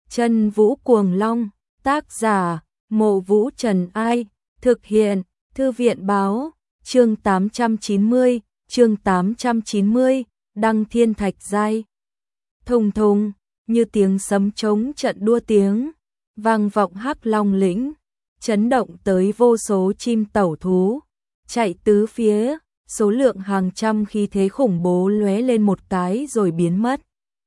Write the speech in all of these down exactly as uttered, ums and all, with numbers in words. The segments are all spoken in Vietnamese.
Chân Vũ Cuồng Long, tác giả, Mộ Vũ Trần Ai, thực hiện, Thư viện Báo, chương tám trăm chín mươi, chương tám trăm chín mươi, Đăng Thiên Thạch Giai. Thùng thùng, như tiếng sấm trống trận đua tiếng, vang vọng Hắc Long lĩnh, chấn động tới vô số chim tẩu thú, chạy tứ phía, số lượng hàng trăm khí thế khủng bố lóe lên một cái rồi biến mất.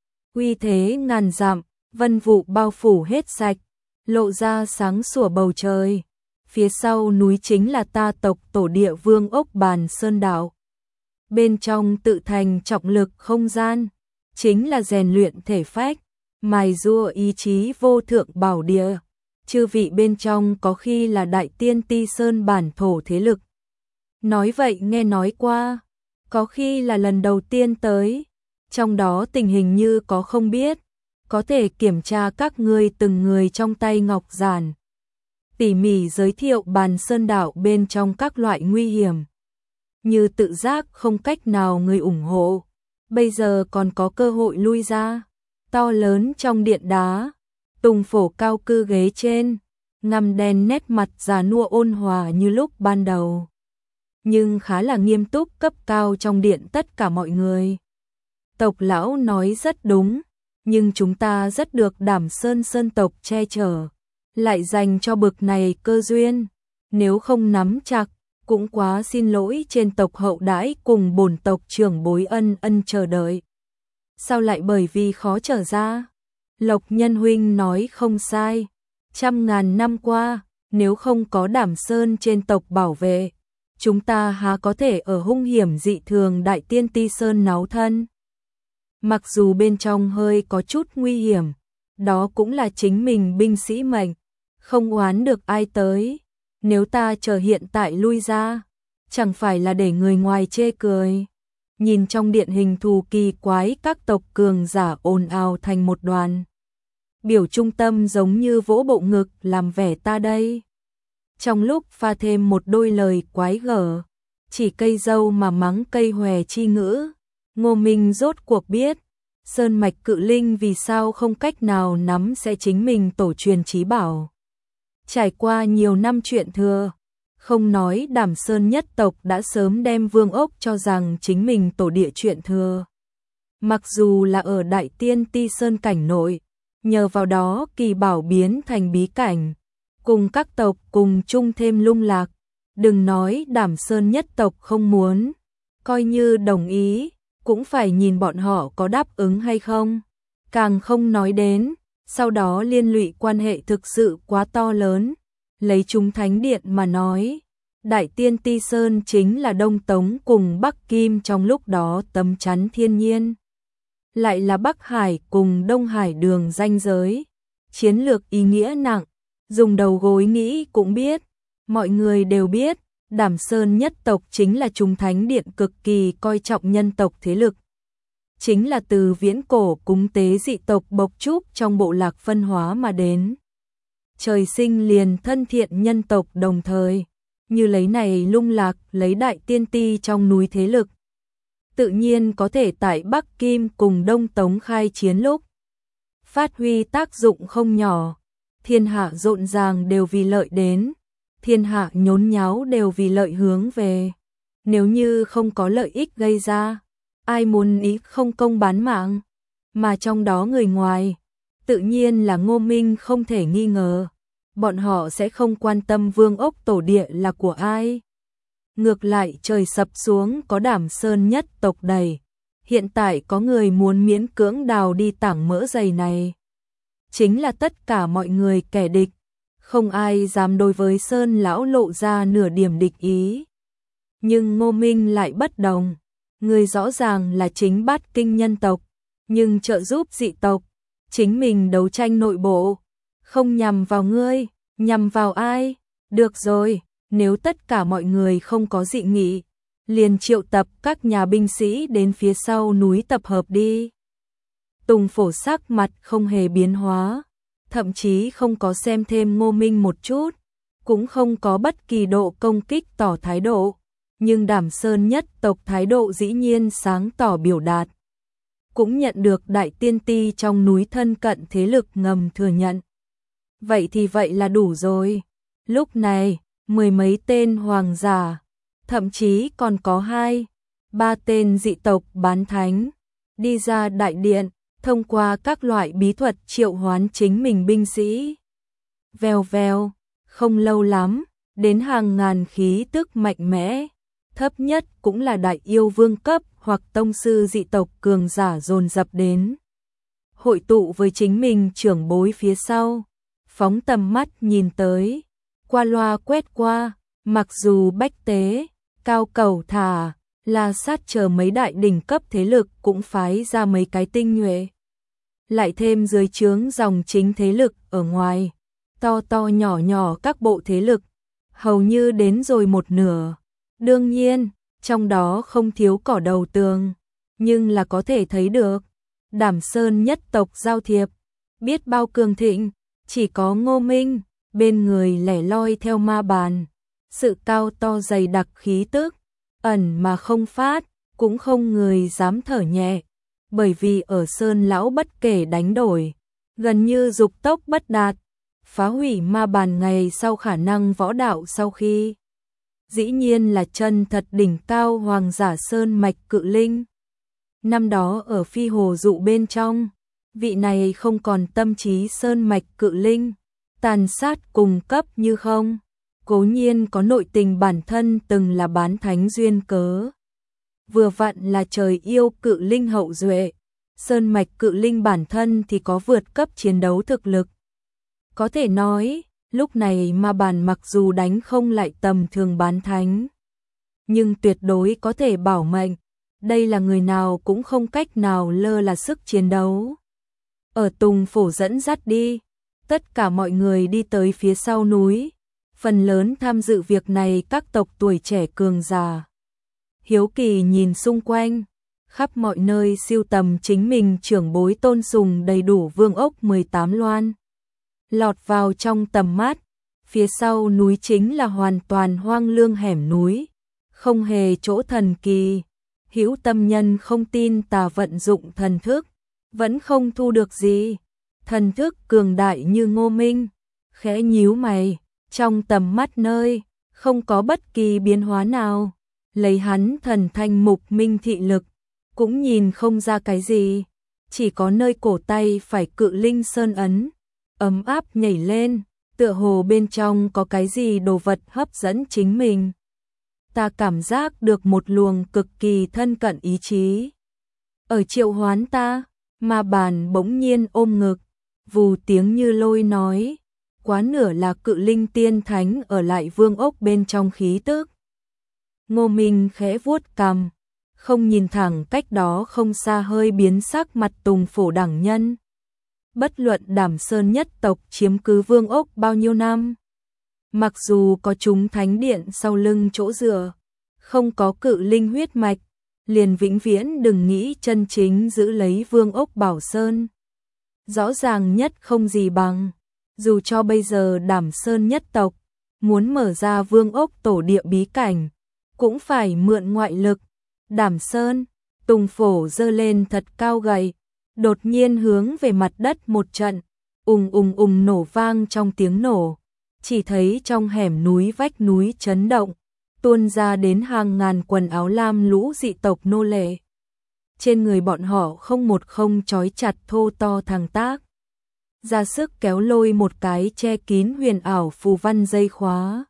Uy thế ngàn dặm, vân vụ bao phủ hết sạch, lộ ra sáng sủa bầu trời. Phía sau núi chính là ta tộc tổ địa Vương Ốc Bàn Sơn Đảo. Bên trong tự thành trọng lực không gian, chính là rèn luyện thể phách, mài giũa ý chí vô thượng bảo địa. Chư vị bên trong có khi là Đại Tiên Ti Sơn bản thổ thế lực. Nói vậy nghe nói qua, có khi là lần đầu tiên tới, trong đó tình hình như có không biết, có thể kiểm tra các ngươi từng người trong tay ngọc giản. Tỉ mỉ giới thiệu Bàn Sơn Đảo bên trong các loại nguy hiểm, như tự giác không cách nào người ủng hộ, bây giờ còn có cơ hội lui ra. To lớn trong điện đá, Tùng Phổ cao cư ghế trên, ngăm đen nét mặt già nua ôn hòa như lúc ban đầu, nhưng khá là nghiêm túc cấp cao trong điện tất cả mọi người. Tộc lão nói rất đúng, nhưng chúng ta rất được Đảm Sơn Sơn tộc che chở, lại dành cho bực này cơ duyên, nếu không nắm chặt, cũng quá xin lỗi trên tộc hậu đãi cùng bổn tộc trưởng bối ân ân chờ đợi. Sao lại bởi vì khó trở ra? Lộc Nhân huynh nói không sai, trăm ngàn năm qua, nếu không có Đảm Sơn trên tộc bảo vệ, chúng ta há có thể ở hung hiểm dị thường Đại Tiên Ti Sơn náo thân. Mặc dù bên trong hơi có chút nguy hiểm, đó cũng là chính mình binh sĩ mệnh, không oán được ai tới. Nếu ta chờ hiện tại lui ra, chẳng phải là để người ngoài chê cười. Nhìn trong điện hình thù kỳ quái, các tộc cường giả ồn ào thành một đoàn. Biểu trung tâm giống như vỗ bộ ngực làm vẻ ta đây. Trong lúc pha thêm một đôi lời quái gở, chỉ cây dâu mà mắng cây hòe chi ngữ, Ngô Minh rốt cuộc biết, Sơn Mạch Cự Linh vì sao không cách nào nắm sẽ chính mình tổ truyền chí bảo. Trải qua nhiều năm chuyện thừa, không nói Đảm Sơn nhất tộc đã sớm đem Vương Ốc cho rằng chính mình tổ địa chuyện thừa. Mặc dù là ở Đại Tiên Ti Sơn cảnh nội, nhờ vào đó kỳ bảo biến thành bí cảnh, cùng các tộc cùng chung thêm lung lạc. Đừng nói Đảm Sơn nhất tộc không muốn, coi như đồng ý, cũng phải nhìn bọn họ có đáp ứng hay không. Càng không nói đến, sau đó liên lụy quan hệ thực sự quá to lớn. Lấy chúng Thánh Điện mà nói, Đại Tiên Ti Sơn chính là Đông Tống cùng Bắc Kim trong lúc đó tấm chắn thiên nhiên. Lại là Bắc Hải cùng Đông Hải đường ranh giới, chiến lược ý nghĩa nặng, dùng đầu gối nghĩ cũng biết. Mọi người đều biết, Đảm Sơn nhất tộc chính là chúng Thánh Điện cực kỳ coi trọng nhân tộc thế lực. Chính là từ viễn cổ cúng tế dị tộc bộc trúc trong bộ lạc phân hóa mà đến. Trời sinh liền thân thiện nhân tộc đồng thời, như lấy này lung lạc lấy Đại Tiên Ti trong núi thế lực. Tự nhiên có thể tại Bắc Kim cùng Đông Tống khai chiến lúc phát huy tác dụng không nhỏ. Thiên hạ rộn ràng đều vì lợi đến, thiên hạ nhốn nháo đều vì lợi hướng về. Nếu như không có lợi ích gây ra, ai muốn ý không công bán mạng, mà trong đó người ngoài, tự nhiên là Ngô Minh không thể nghi ngờ. Bọn họ sẽ không quan tâm Vương Ốc tổ địa là của ai. Ngược lại trời sập xuống có Đảm Sơn nhất tộc đầy. Hiện tại có người muốn miễn cưỡng đào đi tảng mỡ dày này. Chính là tất cả mọi người kẻ địch. Không ai dám đối với Sơn lão lộ ra nửa điểm địch ý. Nhưng Ngô Minh lại bất đồng. Người rõ ràng là chính bát kinh nhân tộc, nhưng trợ giúp dị tộc, chính mình đấu tranh nội bộ. Không nhằm vào ngươi, nhằm vào ai? Được rồi, nếu tất cả mọi người không có dị nghị, liền triệu tập các nhà binh sĩ đến phía sau núi tập hợp đi. Tùng Phổ sắc mặt không hề biến hóa, thậm chí không có xem thêm Ngô Minh một chút, cũng không có bất kỳ độ công kích tỏ thái độ, nhưng Đảm Sơn nhất tộc thái độ dĩ nhiên sáng tỏ biểu đạt. cũng nhận được đại tiên ti trong núi thân cận thế lực ngầm thừa nhận. Vậy thì vậy là đủ rồi. Lúc này, mười mấy tên hoàng giả, thậm chí còn có hai, ba tên dị tộc bán thánh, đi ra đại điện, thông qua các loại bí thuật triệu hoán chính mình binh sĩ. Vèo vèo, không lâu lắm, đến hàng ngàn khí tức mạnh mẽ, thấp nhất cũng là đại yêu vương cấp hoặc tông sư dị tộc cường giả dồn dập đến. Hội tụ với chính mình trưởng bối phía sau, phóng tầm mắt nhìn tới, qua loa quét qua, mặc dù bách tế, cao cầu thả, La Sát chờ mấy đại đỉnh cấp thế lực cũng phái ra mấy cái tinh nhuệ. Lại thêm dưới trướng dòng chính thế lực ở ngoài, to to nhỏ nhỏ các bộ thế lực, hầu như đến rồi một nửa. Đương nhiên, trong đó không thiếu cỏ đầu tường, nhưng là có thể thấy được, Đảm Sơn nhất tộc giao thiệp, biết bao cường thịnh, chỉ có Ngô Minh, bên người lẻ loi theo ma bàn, sự cao to dày đặc khí tức, ẩn mà không phát, cũng không người dám thở nhẹ, bởi vì ở Sơn lão bất kể đánh đổi, gần như dục tốc bất đạt, phá hủy ma bàn ngày sau khả năng võ đạo sau khi. Dĩ nhiên là chân thật đỉnh cao hoàng giả sơn mạch cự linh. Năm đó ở phi hồ dụ bên trong, vị này không còn tâm trí sơn mạch cự linh, tàn sát cùng cấp như không. Cố nhiên có nội tình bản thân từng là bán thánh duyên cớ. Vừa vặn là trời yêu cự linh hậu duệ, sơn mạch cự linh bản thân thì có vượt cấp chiến đấu thực lực. Có thể nói, lúc này ma bàn mặc dù đánh không lại tầm thường bán thánh, nhưng tuyệt đối có thể bảo mệnh, đây là người nào cũng không cách nào lơ là sức chiến đấu. Ở Tùng Phổ dẫn dắt đi, tất cả mọi người đi tới phía sau núi, phần lớn tham dự việc này các tộc tuổi trẻ cường già. Hiếu kỳ nhìn xung quanh, khắp mọi nơi siêu tầm chính mình trưởng bối tôn sùng đầy đủ vương ốc mười tám loan. Lọt vào trong tầm mắt, phía sau núi chính là hoàn toàn hoang lương hẻm núi, không hề chỗ thần kỳ. Hữu tâm nhân không tin tà vận dụng thần thức, vẫn không thu được gì. Thần thức cường đại như Ngô Minh, khẽ nhíu mày, trong tầm mắt nơi, không có bất kỳ biến hóa nào. Lấy hắn thần thanh mục minh thị lực, cũng nhìn không ra cái gì, chỉ có nơi cổ tay phải cự linh sơn ấn, ấm áp nhảy lên, tựa hồ bên trong có cái gì đồ vật hấp dẫn chính mình. Ta cảm giác được một luồng cực kỳ thân cận ý chí. Ở triệu hoán ta, ma bàn bỗng nhiên ôm ngực, vù tiếng như lôi nói, quá nửa là cự linh tiên thánh ở lại vương ốc bên trong khí tức. Ngô Minh khẽ vuốt cằm, không nhìn thẳng cách đó không xa hơi biến sắc mặt Tùng Phổ đẳng nhân. Bất luận Đảm Sơn nhất tộc chiếm cứ vương ốc bao nhiêu năm, mặc dù có chúng thánh điện sau lưng chỗ dựa, không có cự linh huyết mạch, liền vĩnh viễn đừng nghĩ chân chính giữ lấy vương ốc Bảo Sơn. Rõ ràng nhất không gì bằng, dù cho bây giờ Đảm Sơn nhất tộc muốn mở ra vương ốc tổ địa bí cảnh, cũng phải mượn ngoại lực. Đảm Sơn, Tùng Phổ giơ lên thật cao gậy, đột nhiên hướng về mặt đất một trận, ùng ùng ùng nổ vang trong tiếng nổ, chỉ thấy trong hẻm núi vách núi chấn động, tuôn ra đến hàng ngàn quần áo lam lũ dị tộc nô lệ. Trên người bọn họ không một không trói chặt thô to thằng tác, ra sức kéo lôi một cái che kín huyền ảo phù văn dây khóa.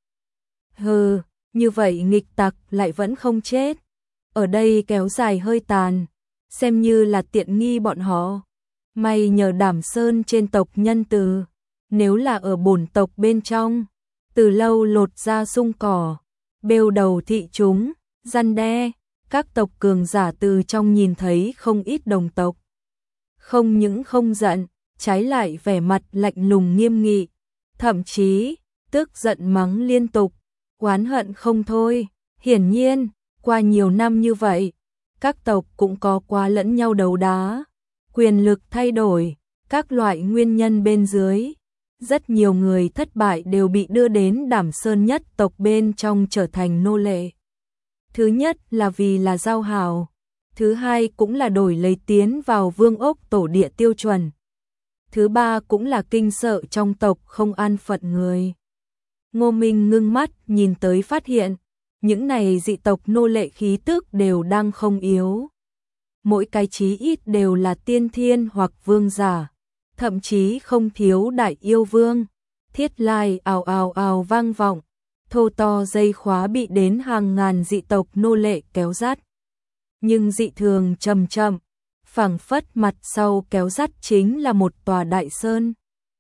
Hừ, như vậy nghịch tặc lại vẫn không chết. Ở đây kéo dài hơi tàn, xem như là tiện nghi bọn họ. May nhờ Đảm Sơn trên tộc nhân từ, nếu là ở bổn tộc bên trong, từ lâu lột ra sung cỏ, bêu đầu thị chúng, răn đe, các tộc cường giả từ trong nhìn thấy không ít đồng tộc. Không những không giận, trái lại vẻ mặt lạnh lùng nghiêm nghị, thậm chí tức giận mắng liên tục, oán hận không thôi. Hiển nhiên, qua nhiều năm như vậy, các tộc cũng có qua lẫn nhau đấu đá, quyền lực thay đổi, các loại nguyên nhân bên dưới. Rất nhiều người thất bại đều bị đưa đến Đảm Sơn nhất tộc bên trong trở thành nô lệ. Thứ nhất là vì là giao hảo, Thứ hai cũng là đổi lấy tiến vào vương ốc tổ địa tiêu chuẩn. Thứ ba cũng là kinh sợ trong tộc không an phận người. Ngô Minh ngưng mắt nhìn tới phát hiện, những này dị tộc nô lệ khí tức đều đang không yếu. Mỗi cái chí ít đều là tiên thiên hoặc vương giả, thậm chí không thiếu đại yêu vương. Thiết lai ào ào ào vang vọng, thô to dây khóa bị đến hàng ngàn dị tộc nô lệ kéo dắt. Nhưng dị thường chậm chậm, phảng phất mặt sau kéo dắt chính là một tòa đại sơn.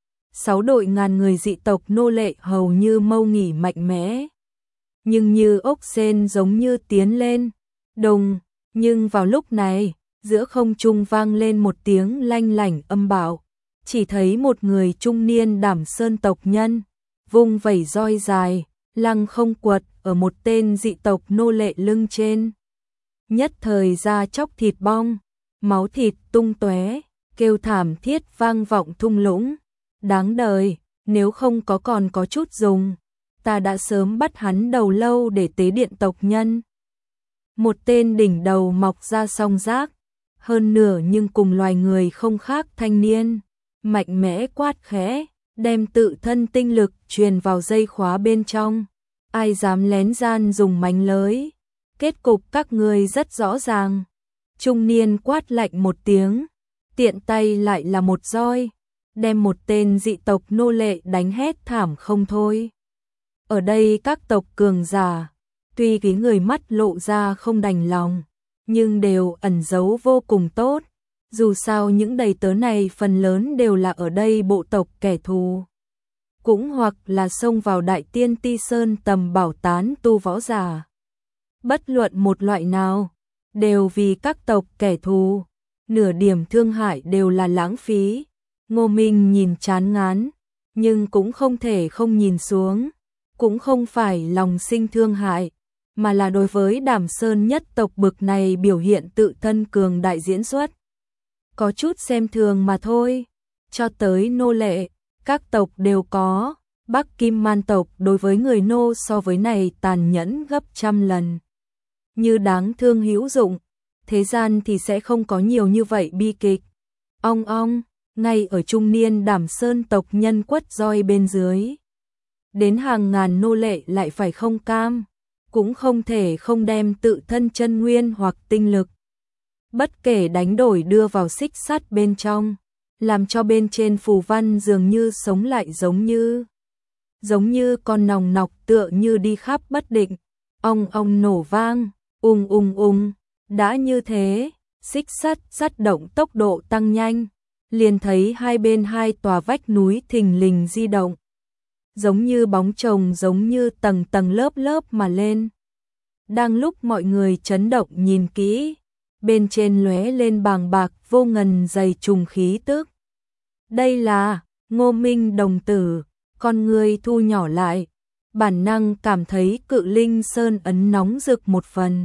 Sáu đội ngàn người dị tộc nô lệ hầu như mâu nghỉ mạnh mẽ, nhưng như ốc sên giống như tiến lên, đồng, nhưng vào lúc này, giữa không trung vang lên một tiếng lanh lảnh âm bạo, chỉ thấy một người trung niên đảm sơn tộc nhân, vung vẩy roi dài, lăng không quật ở một tên dị tộc nô lệ lưng trên. Nhất thời da chóc thịt bong, máu thịt tung tóe, kêu thảm thiết vang vọng thung lũng. Đáng đời, nếu không có còn có chút dùng, ta đã sớm bắt hắn đầu lâu để tế điện tộc nhân. Một tên đỉnh đầu mọc ra song giác, hơn nửa nhưng cùng loài người không khác thanh niên, mạnh mẽ quát khẽ, đem tự thân tinh lực truyền vào dây khóa bên trong. Ai dám lén gian dùng mánh lới, kết cục các ngươi rất rõ ràng. Trung niên quát lạnh một tiếng, tiện tay lại là một roi, đem một tên dị tộc nô lệ đánh hét thảm không thôi. Ở đây các tộc cường giả, tuy cái người mắt lộ ra không đành lòng, nhưng đều ẩn giấu vô cùng tốt. Dù sao những đầy tớ này phần lớn đều là ở đây bộ tộc kẻ thù, cũng hoặc là xông vào Đại Tiên Ti Sơn tầm bảo tán tu võ giả. Bất luận một loại nào, đều vì các tộc kẻ thù, nửa điểm thương hại đều là lãng phí. Ngô Minh nhìn chán ngán, nhưng cũng không thể không nhìn xuống, cũng không phải lòng sinh thương hại, mà là đối với Đảm Sơn nhất tộc bực này biểu hiện tự thân cường đại diễn xuất. Có chút xem thường mà thôi, cho tới nô lệ, các tộc đều có, Bắc Kim Man tộc đối với người nô so với này tàn nhẫn gấp trăm lần. Như đáng thương hữu dụng, thế gian thì sẽ không có nhiều như vậy bi kịch. Ong ong, ngay ở trung niên Đảm Sơn tộc nhân quất roi bên dưới. Đến hàng ngàn nô lệ lại phải không cam, cũng không thể không đem tự thân chân nguyên hoặc tinh lực. Bất kể đánh đổi đưa vào xích sắt bên trong, làm cho bên trên phù văn dường như sống lại giống như, giống như con nòng nọc tựa như đi khắp bất định. Ong ong nổ vang, ung ung ung, đã như thế, xích sắt sắt động tốc độ tăng nhanh, liền thấy hai bên hai tòa vách núi thình lình di động, giống như bóng chồng giống như tầng tầng lớp lớp mà lên. Đang lúc mọi người chấn động nhìn kỹ, bên trên lóe lên bàng bạc vô ngần dày trùng khí tức. Đây là Ngô Minh đồng tử, con người thu nhỏ lại, bản năng cảm thấy Cự Linh Sơn ấn nóng rực một phần.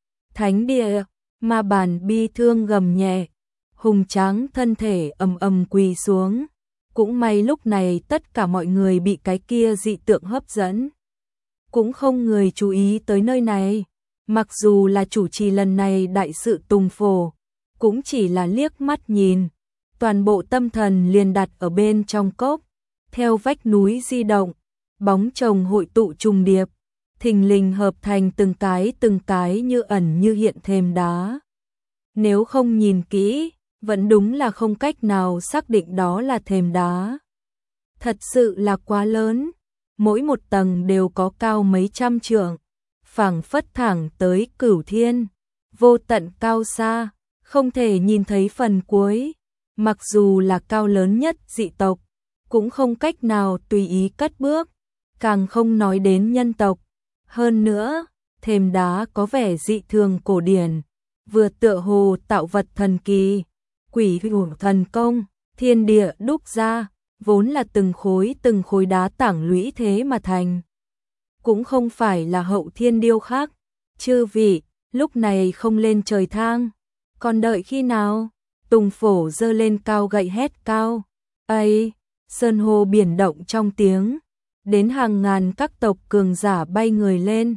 Thánh địa, ma bản bi thương gầm nhẹ, hùng tráng thân thể ầm ầm quỳ xuống. Cũng may lúc này tất cả mọi người bị cái kia dị tượng hấp dẫn, cũng không người chú ý tới nơi này. Mặc dù là chủ trì lần này đại sự Tùng Phổ, cũng chỉ là liếc mắt nhìn, toàn bộ tâm thần liền đặt ở bên trong cốc. Theo vách núi di động, bóng chồng hội tụ trùng điệp, thình lình hợp thành từng cái từng cái như ẩn như hiện thềm đá. Nếu không nhìn kỹ, vẫn đúng là không cách nào xác định đó là thềm đá. Thật sự là quá lớn, mỗi một tầng đều có cao mấy trăm trượng, phảng phất thẳng tới cửu thiên, vô tận cao xa, không thể nhìn thấy phần cuối. Mặc dù là cao lớn nhất dị tộc, cũng không cách nào tùy ý cất bước, càng không nói đến nhân tộc. Hơn nữa, thềm đá có vẻ dị thường cổ điển, vừa tựa hồ tạo vật thần kỳ, quỷ hủ thần công, thiên địa đúc ra, vốn là từng khối từng khối đá tảng lũy thế mà thành. Cũng không phải là hậu thiên điêu khắc. Chư vị, lúc này không lên trời thang, còn đợi khi nào? Tùng Phổ giơ lên cao gậy hét cao. Ây, sơn hô biển động trong tiếng, đến hàng ngàn các tộc cường giả bay người lên,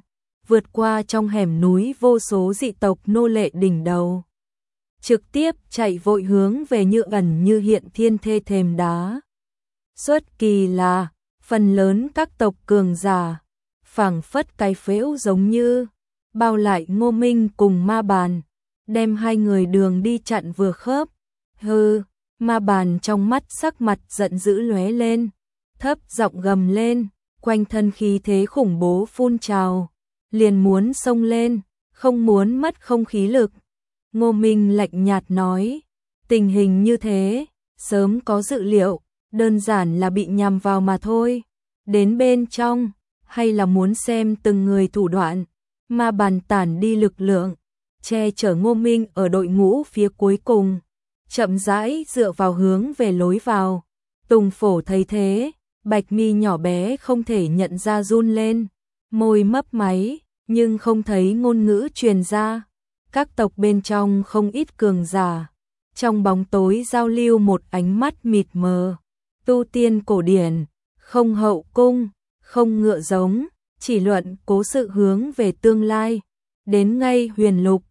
vượt qua trong hẻm núi vô số dị tộc nô lệ đỉnh đầu. Trực tiếp chạy vội hướng về như ẩn như hiện thiên thê thềm đá. Xuất kỳ là, phần lớn các tộc cường giả, phảng phất cái phễu giống như, bao lại Ngô Minh cùng Ma Bàn, đem hai người đường đi chặn vừa khớp. Hừ, Ma Bàn trong mắt sắc mặt giận dữ lóe lên, thấp giọng gầm lên, quanh thân khí thế khủng bố phun trào, liền muốn xông lên, không muốn mất không khí lực. Ngô Minh lạnh nhạt nói, tình hình như thế, sớm có dự liệu, đơn giản là bị nhằm vào mà thôi. Đến bên trong, hay là muốn xem từng người thủ đoạn. Ma Bàn tản đi lực lượng, che chở Ngô Minh ở đội ngũ phía cuối cùng, chậm rãi dựa vào hướng về lối vào. Tùng Phổ thấy thế, bạch mi nhỏ bé không thể nhận ra run lên, môi mấp máy, nhưng không thấy ngôn ngữ truyền ra. Các tộc bên trong không ít cường giả, trong bóng tối giao lưu một ánh mắt mịt mờ. Tu tiên cổ điển, không hậu cung, không ngựa giống, chỉ luận cố sự hướng về tương lai. Đến ngay huyền lục,